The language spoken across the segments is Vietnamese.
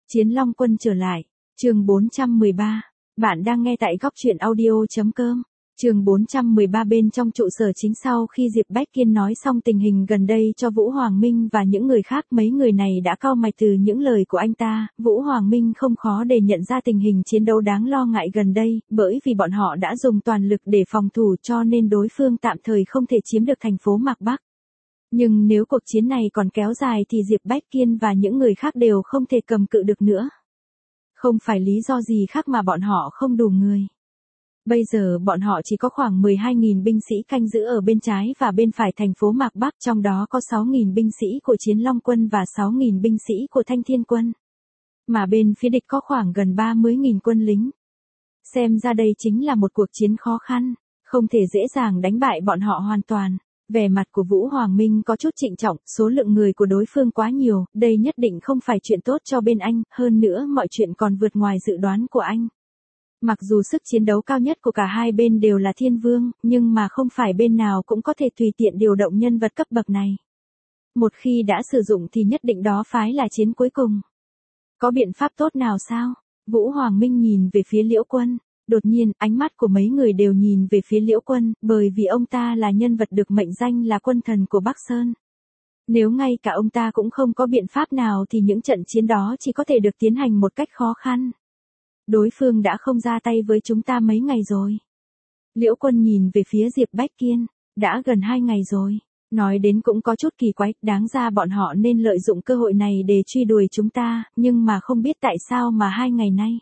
Chiến Long Quân trở lại. Chương 413. Bạn đang nghe tại góc truyện audio.com. Chương 413. Bên trong trụ sở chính, sau khi Diệp Bách Kiên nói xong tình hình gần đây cho Vũ Hoàng Minh và những người khác, mấy người này đã cau mày từ những lời của anh ta. Vũ Hoàng Minh không khó để nhận ra tình hình chiến đấu đáng lo ngại gần đây, bởi vì bọn họ đã dùng toàn lực để phòng thủ, cho nên đối phương tạm thời không thể chiếm được thành phố Mạc Bắc. Nhưng nếu cuộc chiến này còn kéo dài thì Diệp Bách Kiên và những người khác đều không thể cầm cự được nữa. Không phải lý do gì khác mà bọn họ không đủ người. Bây giờ bọn họ chỉ có khoảng 12.000 binh sĩ canh giữ ở bên trái và bên phải thành phố Mạc Bắc, trong đó có 6.000 binh sĩ của Chiến Long Quân và 6.000 binh sĩ của Thanh Thiên Quân. Mà bên phía địch có khoảng gần 30.000 quân lính. Xem ra đây chính là một cuộc chiến khó khăn, không thể dễ dàng đánh bại bọn họ hoàn toàn. Vẻ mặt của Vũ Hoàng Minh có chút trịnh trọng, số lượng người của đối phương quá nhiều, đây nhất định không phải chuyện tốt cho bên anh, hơn nữa mọi chuyện còn vượt ngoài dự đoán của anh. Mặc dù sức chiến đấu cao nhất của cả hai bên đều là thiên vương, nhưng mà không phải bên nào cũng có thể tùy tiện điều động nhân vật cấp bậc này. Một khi đã sử dụng thì nhất định đó phái là chiến cuối cùng. Có biện pháp tốt nào sao? Vũ Hoàng Minh nhìn về phía Liễu Quân. Đột nhiên, ánh mắt của mấy người đều nhìn về phía Liễu Quân, bởi vì ông ta là nhân vật được mệnh danh là quân thần của Bắc Sơn. Nếu ngay cả ông ta cũng không có biện pháp nào thì những trận chiến đó chỉ có thể được tiến hành một cách khó khăn. Đối phương đã không ra tay với chúng ta mấy ngày rồi. Liễu Quân nhìn về phía Diệp Bách Kiên, đã gần 2 ngày rồi. Nói đến cũng có chút kỳ quái, đáng ra bọn họ nên lợi dụng cơ hội này để truy đuổi chúng ta, nhưng mà không biết tại sao mà 2 ngày nay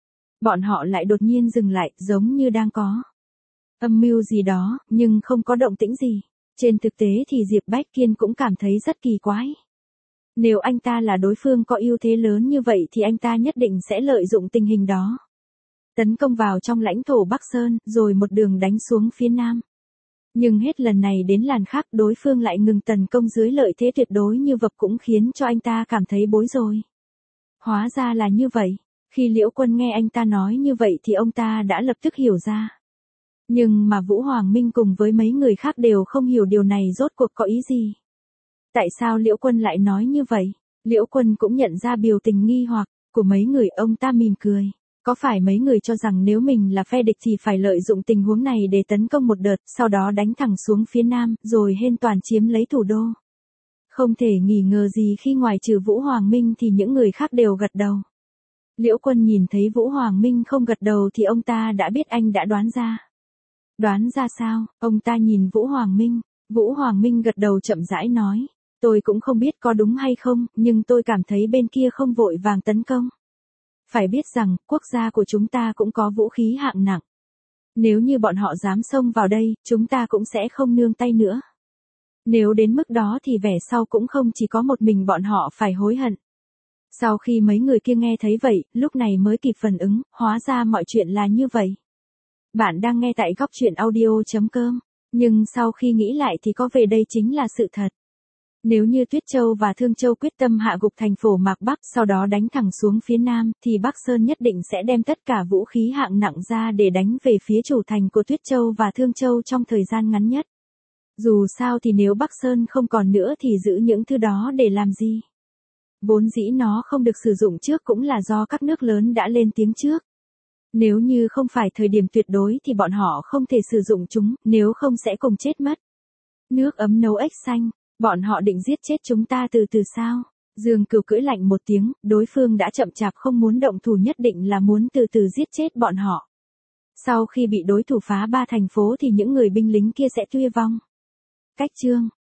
bọn họ lại đột nhiên dừng lại, giống như đang có âm mưu gì đó, nhưng không có động tĩnh gì. Trên thực tế thì Diệp Bách Kiên cũng cảm thấy rất kỳ quái. Nếu anh ta là đối phương có ưu thế lớn như vậy thì anh ta nhất định sẽ lợi dụng tình hình đó, tấn công vào trong lãnh thổ Bắc Sơn, rồi một đường đánh xuống phía Nam. Nhưng hết lần này đến lần khác, đối phương lại ngừng tấn công dưới lợi thế tuyệt đối như vậy, cũng khiến cho anh ta cảm thấy bối rối. Hóa ra là như vậy. Khi Liễu Quân nghe anh ta nói như vậy thì ông ta đã lập tức hiểu ra. Nhưng mà Vũ Hoàng Minh cùng với mấy người khác đều không hiểu điều này rốt cuộc có ý gì. Tại sao Liễu Quân lại nói như vậy? Liễu Quân cũng nhận ra biểu tình nghi hoặc của mấy người, ông ta mỉm cười. Có phải mấy người cho rằng nếu mình là phe địch thì phải lợi dụng tình huống này để tấn công một đợt, sau đó đánh thẳng xuống phía Nam, rồi hên toàn chiếm lấy thủ đô? Không thể nghi ngờ gì khi ngoài trừ Vũ Hoàng Minh thì những người khác đều gật đầu. Liễu Quân nhìn thấy Vũ Hoàng Minh không gật đầu thì ông ta đã biết anh đã đoán ra. Đoán ra sao? Ông ta nhìn Vũ Hoàng Minh. Vũ Hoàng Minh gật đầu chậm rãi nói. Tôi cũng không biết có đúng hay không, nhưng tôi cảm thấy bên kia không vội vàng tấn công. Phải biết rằng, quốc gia của chúng ta cũng có vũ khí hạng nặng. Nếu như bọn họ dám xông vào đây, chúng ta cũng sẽ không nương tay nữa. Nếu đến mức đó thì vẻ sau cũng không chỉ có một mình bọn họ phải hối hận. Sau khi mấy người kia nghe thấy vậy, lúc này mới kịp phản ứng, hóa ra mọi chuyện là như vậy. Bạn đang nghe tại góc truyện audio.com, nhưng sau khi nghĩ lại thì có vẻ đây chính là sự thật. Nếu như Tuyết Châu và Thương Châu quyết tâm hạ gục thành phố Mạc Bắc, sau đó đánh thẳng xuống phía Nam, thì Bắc Sơn nhất định sẽ đem tất cả vũ khí hạng nặng ra để đánh về phía chủ thành của Tuyết Châu và Thương Châu trong thời gian ngắn nhất. Dù sao thì nếu Bắc Sơn không còn nữa thì giữ những thứ đó để làm gì? Vốn dĩ nó không được sử dụng trước cũng là do các nước lớn đã lên tiếng trước. Nếu như không phải thời điểm tuyệt đối thì bọn họ không thể sử dụng chúng, nếu không sẽ cùng chết mất. Nước ấm nấu ếch xanh, bọn họ định giết chết chúng ta từ từ sao? Dương Cửu cưỡi lạnh một tiếng, đối phương đã chậm chạp không muốn động thủ, nhất định là muốn từ từ giết chết bọn họ. Sau khi bị đối thủ phá 3 thành phố thì những người binh lính kia sẽ tuyệt vong. Cách chương